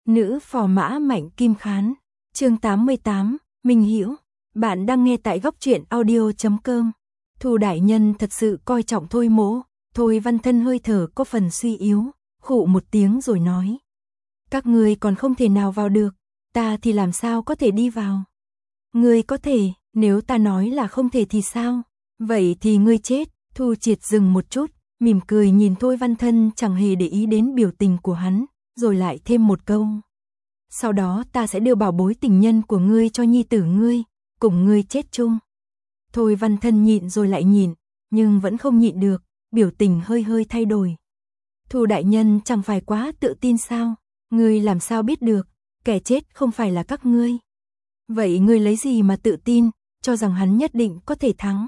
Nữ phò mã Mạnh Kim Khán. Chương 88, Minh Hữu. Bạn đang nghe tại góc truyện audio.com. Thu đại nhân thật sự coi trọng Thôi Mỗ. Thôi Văn Thân hơi thở có phần suy yếu, khụ một tiếng rồi nói: các ngươi còn không thể nào vào được, ta thì làm sao có thể đi vào? Ngươi có thể, nếu ta nói là không thể thì sao? Vậy thì ngươi chết. Thu Triệt dừng một chút, mỉm cười nhìn Thôi Văn Thân, chẳng hề để ý đến biểu tình của hắn, rồi lại thêm một câu: sau đó ta sẽ đưa bảo bối tình nhân của ngươi cho nhi tử ngươi, cùng ngươi chết chung. Thôi Văn Thân nhịn rồi lại nhịn, nhưng vẫn không nhịn được, biểu tình hơi hơi thay đổi. Thu đại nhân chẳng phải quá tự tin sao? Ngươi làm sao biết được, kẻ chết không phải là các ngươi? Vậy ngươi lấy gì mà tự tin, cho rằng hắn nhất định có thể thắng?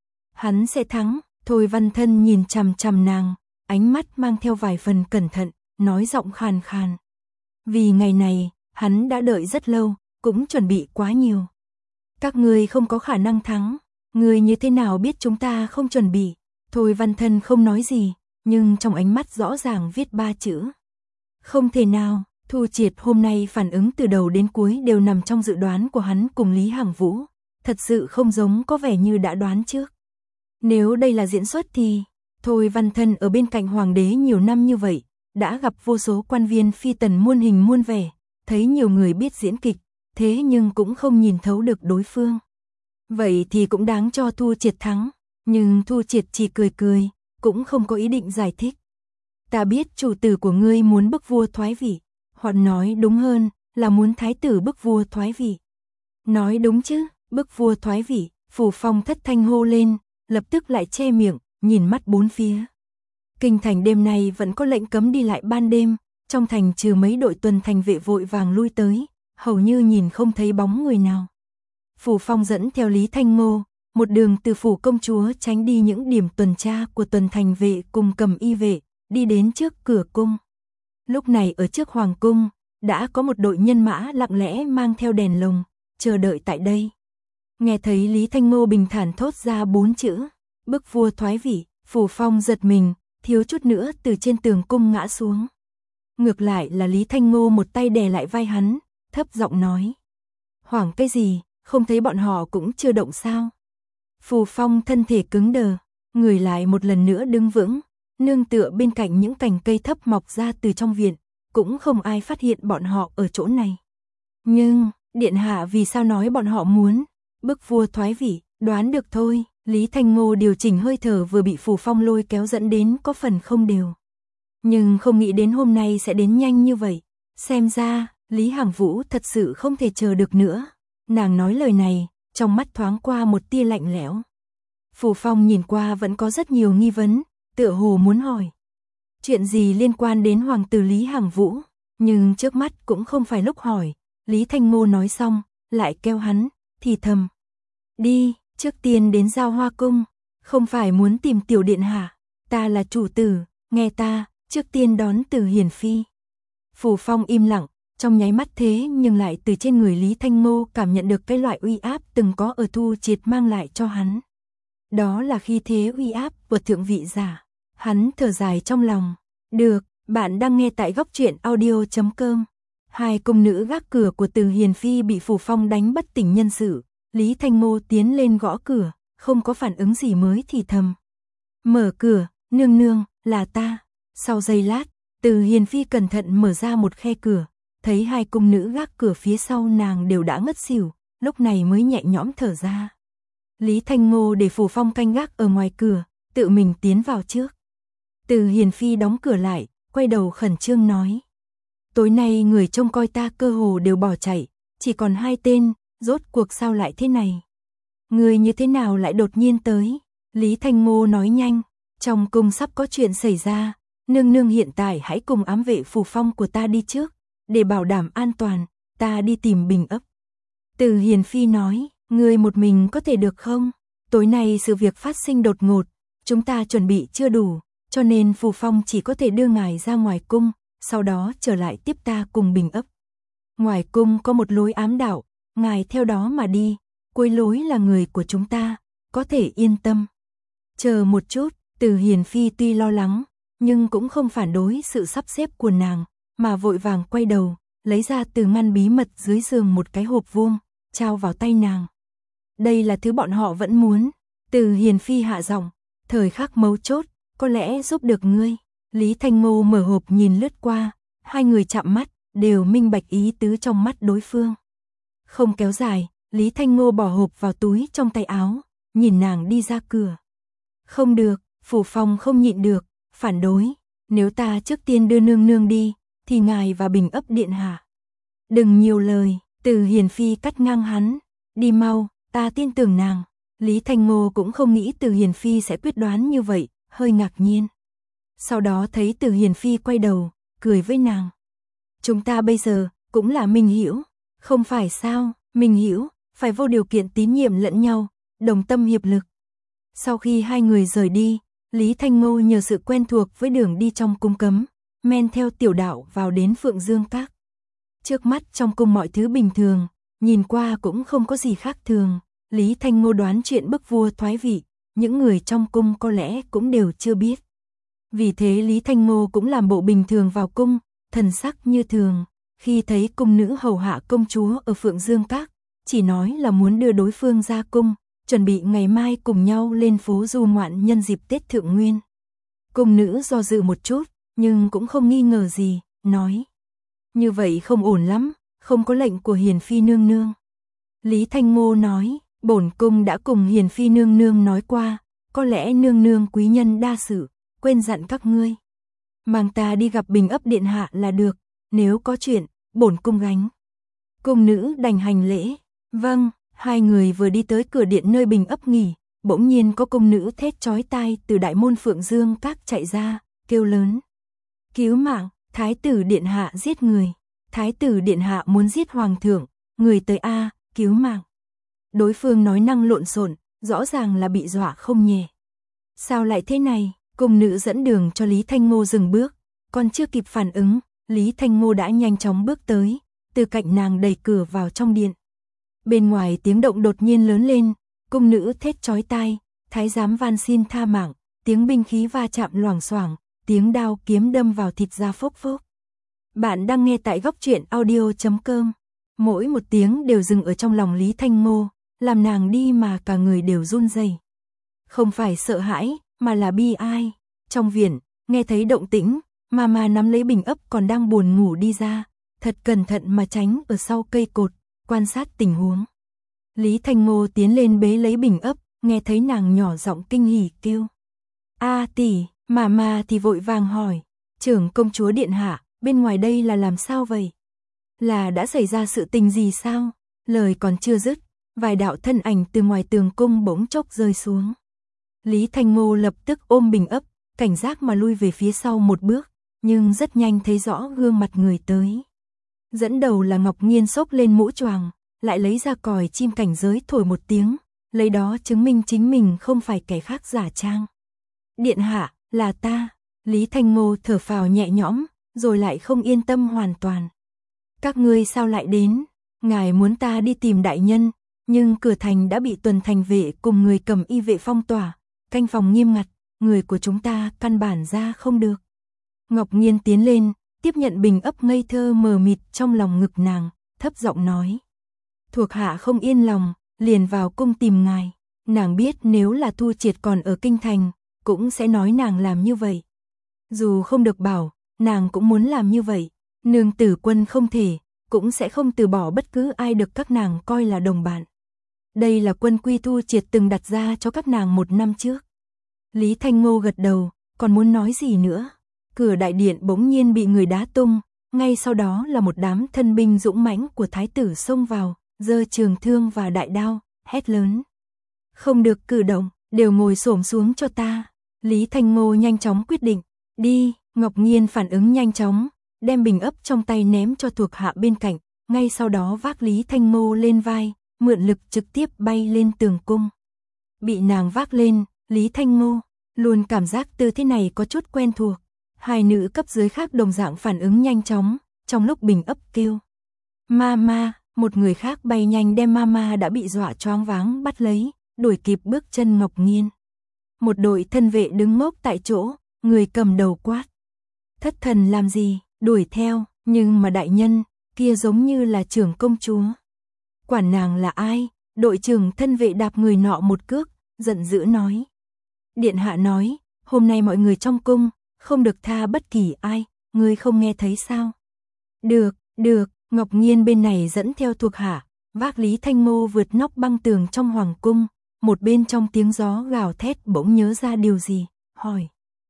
Hắn sẽ thắng. Thôi Văn Thân nhìn chằm chằm nàng, ánh mắt mang theo vài phần cẩn thận, nói giọng khàn khàn. Vì ngày này, hắn đã đợi rất lâu, cũng chuẩn bị quá nhiều. Các ngươi không có khả năng thắng, ngươi như thế nào biết chúng ta không chuẩn bị? Thôi Văn Thân không nói gì, nhưng trong ánh mắt rõ ràng viết 3 chữ: không thể nào. Thu Triệt hôm nay phản ứng từ đầu đến cuối đều nằm trong dự đoán của hắn cùng Lý Hằng Vũ, thật sự không giống có vẻ như đã đoán trước. Nếu đây là diễn xuất thì, Thôi Văn Thân ở bên cạnh hoàng đế nhiều năm như vậy, đã gặp vô số quan viên phi tần muôn hình muôn vẻ, thấy nhiều người biết diễn kịch, thế nhưng cũng không nhìn thấu được đối phương. Vậy thì cũng đáng cho Thu Triệt thắng, nhưng Thu Triệt chỉ cười cười, cũng không có ý định giải thích. Ta biết chủ tử của ngươi muốn bức vua thoái vị, hoặc nói đúng hơn là muốn thái tử bức vua thoái vị. Nói đúng chứ, bức vua thoái vị. Phủ Phong thất thanh hô lên, lập tức lại che miệng, nhìn mắt bốn phía. Kinh thành đêm nay vẫn có lệnh cấm đi lại ban đêm, trong thành trừ mấy đội tuần thành vệ vội vàng lui tới, hầu như nhìn không thấy bóng người nào. Phủ Phong dẫn theo Lý Thanh Ngô, một đường từ phủ công chúa tránh đi những điểm tuần tra của tuần thành vệ cùng cầm y vệ, đi đến trước cửa cung. Lúc này ở trước hoàng cung, đã có một đội nhân mã lặng lẽ mang theo đèn lồng, chờ đợi tại đây. Nghe thấy Lý Thanh Ngô bình thản thốt ra 4 chữ, bức vua thoái vị, Phủ Phong giật mình, thiếu chút nữa từ trên tường cung ngã xuống. Ngược lại là Lý Thanh Ngô một tay đè lại vai hắn, thấp giọng nói: hoảng cái gì, không thấy bọn họ cũng chưa động sao? Phủ Phong thân thể cứng đờ, người lại một lần nữa đứng vững, nương tựa bên cạnh những cành cây thấp mọc ra từ trong viện, cũng không ai phát hiện bọn họ ở chỗ này. Nhưng, điện hạ vì sao nói bọn họ muốn bức vua thoái vị? Đoán được thôi. Lý Thanh Ngô điều chỉnh hơi thở vừa bị Phủ Phong lôi kéo dẫn đến có phần không đều. Nhưng không nghĩ đến hôm nay sẽ đến nhanh như vậy. Xem ra, Lý Hằng Vũ thật sự không thể chờ được nữa. Nàng nói lời này, trong mắt thoáng qua một tia lạnh lẽo. Phủ Phong nhìn qua vẫn có rất nhiều nghi vấn, tựa hồ muốn hỏi chuyện gì liên quan đến hoàng tử Lý Hằng Vũ. Nhưng trước mắt cũng không phải lúc hỏi. Lý Thanh Ngô nói xong, lại kêu hắn, thì thầm: đi, trước tiên đến Giao Hoa cung, không phải muốn tìm tiểu điện hạ, ta là chủ tử, nghe ta, trước tiên đón Từ Hiền phi. Phủ Phong im lặng, trong nháy mắt thế nhưng lại từ trên người Lý Thanh Ngô cảm nhận được cái loại uy áp từng có ở Thu Triệt mang lại cho hắn. Đó là khí thế uy áp của thượng vị giả. Hắn thở dài trong lòng. Được, bạn đang nghe tại góc truyện audio.com. Hai cung nữ gác cửa của Từ Hiền phi bị Phủ Phong đánh bất tỉnh nhân sự. Lý Thanh Ngô tiến lên gõ cửa, không có phản ứng gì mới thì thầm: mở cửa, nương nương, là ta. Sau giây lát, Từ Hiền phi cẩn thận mở ra một khe cửa, thấy hai cung nữ gác cửa phía sau nàng đều đã ngất xỉu, lúc này mới nhẹ nhõm thở ra. Lý Thanh Ngô để Phủ Phong canh gác ở ngoài cửa, tự mình tiến vào trước. Từ Hiền phi đóng cửa lại, quay đầu khẩn trương nói: tối nay người trông coi ta cơ hồ đều bỏ chạy, chỉ còn 2 tên, rốt cuộc sao lại thế này? Người như thế nào lại đột nhiên tới? Lý Thanh Ngô nói nhanh: trong cung sắp có chuyện xảy ra, nương nương hiện tại hãy cùng ám vệ Phủ Phong của ta đi trước, để bảo đảm an toàn, ta đi tìm Bình Ấp. Từ Hiền phi nói: người một mình có thể được không? Tối nay sự việc phát sinh đột ngột, chúng ta chuẩn bị chưa đủ, cho nên Phủ Phong chỉ có thể đưa ngài ra ngoài cung, sau đó trở lại tiếp ta cùng Bình Ấp. Ngoài cung có một lối ám đạo, ngài theo đó mà đi, cuối lối là người của chúng ta, có thể yên tâm. Chờ một chút, Từ Hiền phi tuy lo lắng, nhưng cũng không phản đối sự sắp xếp của nàng, mà vội vàng quay đầu, lấy ra từ ngăn bí mật dưới giường một cái hộp vuông, trao vào tay nàng. Đây là thứ bọn họ vẫn muốn. Từ Hiền Phi hạ giọng, thời khắc mấu chốt, có lẽ giúp được ngươi. Lý Thanh Ngô mở hộp nhìn lướt qua, hai người chạm mắt, đều minh bạch ý tứ trong mắt đối phương. Không kéo dài, Lý Thanh Ngô bỏ hộp vào túi trong tay áo, nhìn nàng đi ra cửa. Không được, Phủ Phong không nhịn được, phản đối, nếu ta trước tiên đưa nương nương đi, thì ngài và Bình Ấp điện hạ. Đừng nhiều lời, Từ Hiền Phi cắt ngang hắn, đi mau, ta tin tưởng nàng. Lý Thanh Ngô cũng không nghĩ Từ Hiền Phi sẽ quyết đoán như vậy, hơi ngạc nhiên. Sau đó thấy Từ Hiền Phi quay đầu, cười với nàng. Chúng ta bây giờ cũng là minh hữu, không phải sao? Minh hữu phải vô điều kiện tín nhiệm lẫn nhau, đồng tâm hiệp lực. Sau khi hai người rời đi, Lý Thanh Ngô nhờ sự quen thuộc với đường đi trong cung cấm, men theo tiểu đạo vào đến Phượng Dương Các. Trước mắt trong cung mọi thứ bình thường, nhìn qua cũng không có gì khác thường. Lý Thanh Ngô đoán chuyện bức vua thoái vị, những người trong cung có lẽ cũng đều chưa biết. Vì thế Lý Thanh Ngô cũng làm bộ bình thường vào cung, thần sắc như thường. Khi thấy cung nữ hầu hạ công chúa ở Phượng Dương Các, chỉ nói là muốn đưa đối phương ra cung, chuẩn bị ngày mai cùng nhau lên phố du ngoạn nhân dịp Tết Thượng Nguyên. Cung nữ do dự một chút, nhưng cũng không nghi ngờ gì, nói. Như vậy không ổn lắm, không có lệnh của Hiền Phi nương nương. Lý Thanh Ngô nói, bổn cung đã cùng Hiền Phi nương nương nói qua, có lẽ nương nương quý nhân đa sự, quên dặn các ngươi. Mang ta đi gặp Bình Ấp điện hạ là được, nếu có chuyện, bổn cung gánh. Cung nữ đành hành lễ, vâng. Hai người vừa đi tới cửa điện nơi Bình Ấp nghỉ, bỗng nhiên có cung nữ thét chói tai từ đại môn Phượng Dương Các chạy ra, kêu lớn. Cứu mạng, thái tử điện hạ giết người. Thái tử điện hạ muốn giết hoàng thượng, người tới a, cứu mạng. Đối phương nói năng lộn xộn, rõ ràng là bị dọa không nhẹ. Sao lại thế này? Cung nữ dẫn đường cho Lý Thanh Ngô dừng bước, còn chưa kịp phản ứng, Lý Thanh Ngô đã nhanh chóng bước tới, từ cạnh nàng đẩy cửa vào trong điện. Bên ngoài tiếng động đột nhiên lớn lên, cung nữ thét chói tai, thái giám van xin tha mạng, tiếng binh khí va chạm loảng xoảng, tiếng đao kiếm đâm vào thịt da phốc phốc. Bạn đang nghe tại góc truyện audio.com. Mỗi một tiếng đều dừng ở trong lòng Lý Thanh Ngô, làm nàng đi mà cả người đều run rẩy. Không phải sợ hãi, mà là bi ai. Trong viện, nghe thấy động tĩnh, Mama nắm lấy Bình Ấp còn đang buồn ngủ đi ra, thật cẩn thận mà tránh ở sau cây cột, quan sát tình huống. Lý Thanh Ngô tiến lên bế lấy Bình Ấp, nghe thấy nàng nhỏ giọng kinh hỉ kêu. A tỷ, Mama thì vội vàng hỏi, trưởng công chúa điện hạ, bên ngoài đây là làm sao vậy? Là đã xảy ra sự tình gì sao? Lời còn chưa dứt, vài đạo thân ảnh từ ngoài tường cung bỗng chốc rơi xuống. Lý Thanh Ngô lập tức ôm Bình Ấp, cảnh giác mà lui về phía sau một bước, nhưng rất nhanh thấy rõ gương mặt người tới. Dẫn đầu là Ngọc Nghiên xốc lên mũ choàng, lại lấy ra còi chim cảnh giới thổi một tiếng, lấy đó chứng minh chính mình không phải kẻ khác giả trang. Điện hạ, là ta. Lý Thanh Ngô thở phào nhẹ nhõm, rồi lại không yên tâm hoàn toàn. Các ngươi sao lại đến? Ngài muốn ta đi tìm đại nhân, nhưng cửa thành đã bị tuần thành vệ cùng người cầm y vệ phong tỏa, canh phòng nghiêm ngặt, người của chúng ta căn bản ra không được. Ngọc Nghiên tiến lên, tiếp nhận Bình Ấp ngây thơ mờ mịt trong lòng ngực nàng, thấp giọng nói. Thuộc hạ không yên lòng, liền vào cung tìm ngài. Nàng biết nếu là Thu Triệt còn ở kinh thành, cũng sẽ nói nàng làm như vậy. Dù không được bảo, nàng cũng muốn làm như vậy. Nương tử quân không thể, cũng sẽ không từ bỏ bất cứ ai được các nàng coi là đồng bạn. Đây là quân quy Thu Triệt từng đặt ra cho các nàng 1 năm trước. Lý Thanh Ngô gật đầu, còn muốn nói gì nữa? Cửa đại điện bỗng nhiên bị người đá tung, ngay sau đó là một đám thân binh dũng mãnh của thái tử xông vào, giơ trường thương và đại đao, hét lớn. Không được cử động, đều ngồi xổm xuống cho ta. Lý Thanh Ngô nhanh chóng quyết định, đi. Ngọc Nghiên phản ứng nhanh chóng, đem Bình Ấp trong tay ném cho thuộc hạ bên cạnh, ngay sau đó vác Lý Thanh Ngô lên vai, mượn lực trực tiếp bay lên tường cung. Bị nàng vác lên, Lý Thanh Ngô luôn cảm giác tư thế này có chút quen thuộc. Hai nữ cấp dưới khác đồng dạng phản ứng nhanh chóng, trong lúc Bình Ấp kêu Mama, một người khác bay nhanh đem Mama đã bị dọa choáng váng bắt lấy, đuổi kịp bước chân Ngọc Nghiên. Một đội thân vệ đứng ngốc tại chỗ, người cầm đầu quát. Thất thần làm gì, đuổi theo, nhưng mà đại nhân, kia giống như là trưởng công chúa. Quản nàng là ai? Đội trưởng thân vệ đạp người nọ một cước, giận dữ nói. Điện hạ nói, hôm nay mọi người trong cung, không được tha bất kỳ ai, ngươi không nghe thấy sao? Được, được, Ngọc Nghiên bên này dẫn theo thuộc hạ, vác Lý Thanh Ngô vượt nóc băng tường trong hoàng cung, một bên trong tiếng gió gào thét bỗng nhớ ra điều gì, hỏi.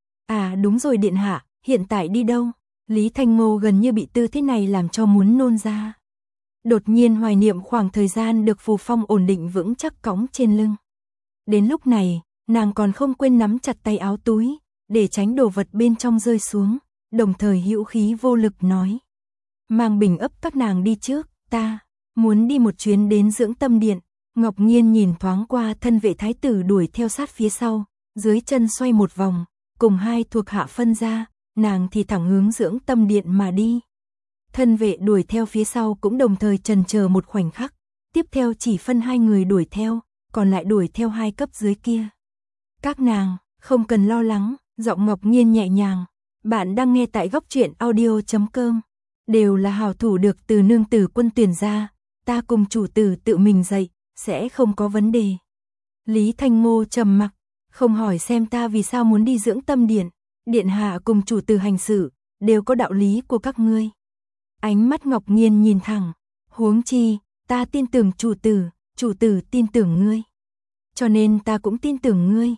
À đúng rồi điện hạ, hiện tại đi đâu? Lý Thanh Ngô gần như bị tư thế này làm cho muốn nôn ra. Đột nhiên hoài niệm khoảng thời gian được Phù Phong ổn định vững chắc cõng trên lưng. Đến lúc này, nàng còn không quên nắm chặt tay áo túi, để tránh đồ vật bên trong rơi xuống, đồng thời hữu khí vô lực nói. Mang Bình ấp các nàng đi trước, ta muốn đi một chuyến đến dưỡng tâm điện. Ngọc Nghiên nhìn thoáng qua thân vệ thái tử đuổi theo sát phía sau, dưới chân xoay một vòng, cùng hai thuộc hạ phân ra, nàng thì thẳng hướng dưỡng tâm điện mà đi. Thân vệ đuổi theo phía sau cũng đồng thời chần chờ một khoảnh khắc, tiếp theo chỉ phân hai người đuổi theo, còn lại đuổi theo hai cấp dưới kia. Các nàng, không cần lo lắng, giọng Ngọc Nghiên nhẹ nhàng. Bạn đang nghe tại góc truyện audio.com. Đều là hảo thủ được từ nương tử quân tuyển ra, ta cùng chủ tử tự mình dạy, sẽ không có vấn đề. Lý Thanh Ngô trầm mặc, không hỏi xem ta vì sao muốn đi dưỡng tâm điện. Điện hạ cùng chủ tử hành xử, đều có đạo lý của các ngươi. Ánh mắt Ngọc Nghiên nhìn thẳng, huống chi, ta tin tưởng chủ tử tin tưởng ngươi. Cho nên ta cũng tin tưởng ngươi.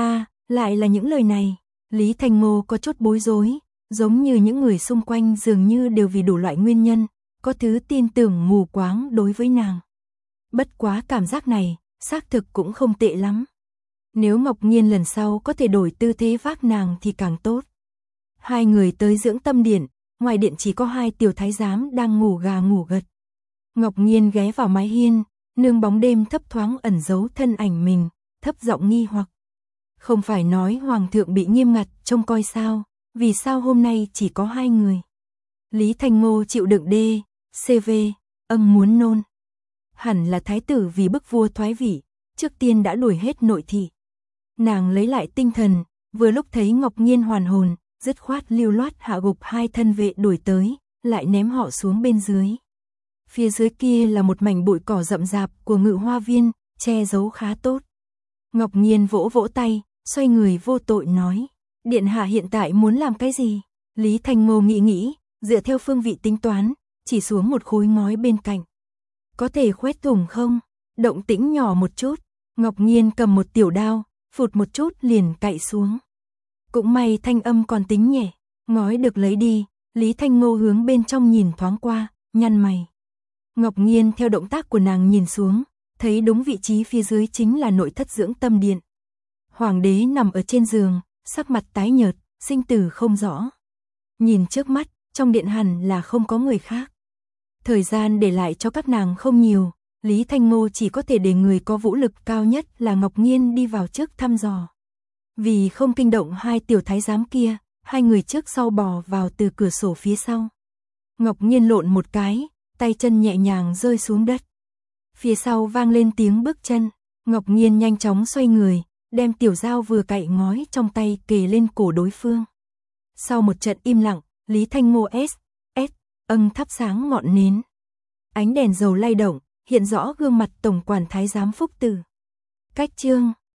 Lại là những lời này. Lý Thanh Ngô có chút bối rối, giống như những người xung quanh dường như đều vì đủ loại nguyên nhân, có thứ tin tưởng mù quáng đối với nàng. Bất quá cảm giác này, xác thực cũng không tệ lắm. Nếu Ngọc Nghiên lần sau có thể đổi tư thế vác nàng thì càng tốt. Hai người tới dưỡng tâm điện, ngoài điện chỉ có hai tiểu thái giám đang ngủ gà ngủ gật. Ngọc Nghiên ghé vào mái hiên, nương bóng đêm thấp thoáng ẩn giấu thân ảnh mình, thấp giọng nghi hoặc. Không phải nói hoàng thượng bị nghiêm ngặt trông coi sao, vì sao hôm nay chỉ có hai người? Lý Thanh Ngô chịu đựng CV, muốn nôn. Hẳn là thái tử vì bức vua thoái vị, trước tiên đã đuổi hết nội thị. Nàng lấy lại tinh thần, vừa lúc thấy Ngọc Nghiên hoàn hồn, dứt khoát lưu loát hạ gục hai thân vệ đuổi tới, lại ném họ xuống bên dưới. Phía dưới kia là một mảnh bụi cỏ rậm rạp của Ngự Hoa Viên, che giấu khá tốt. Ngọc Nghiên vỗ vỗ tay, xoay người vô tội nói, điện hạ hiện tại muốn làm cái gì? Lý Thanh Ngô nghĩ, dựa theo phương vị tính toán, chỉ xuống một khối ngói bên cạnh. Có thể khoét thủng không? Động tĩnh nhỏ một chút. Ngọc Nghiên cầm một tiểu đao, phụt một chút liền cạy xuống. Cũng may thanh âm còn tính nhẹ, ngói được lấy đi. Lý Thanh Ngô hướng bên trong nhìn thoáng qua, nhăn mày. Ngọc Nghiên theo động tác của nàng nhìn xuống, thấy đúng vị trí phía dưới chính là nội thất dưỡng tâm điện. Hoàng đế nằm ở trên giường, sắc mặt tái nhợt, sinh tử không rõ. Nhìn trước mắt, trong điện hẳn là không có người khác. Thời gian để lại cho các nàng không nhiều, Lý Thanh Ngô chỉ có thể để người có vũ lực cao nhất là Ngọc Nghiên đi vào trước thăm dò. Vì không kinh động hai tiểu thái giám kia, hai người trước sau bò vào từ cửa sổ phía sau. Ngọc Nghiên lộn một cái, tay chân nhẹ nhàng rơi xuống đất. Phía sau vang lên tiếng bước chân, Ngọc Nghiên nhanh chóng xoay người, đem tiểu dao vừa cạy ngói trong tay kề lên cổ đối phương. Sau một trận im lặng, Lý Thanh Ngô thắp sáng ngọn nến. Ánh đèn dầu lay động, hiện rõ gương mặt tổng quản thái giám Phúc Tử. Cách chương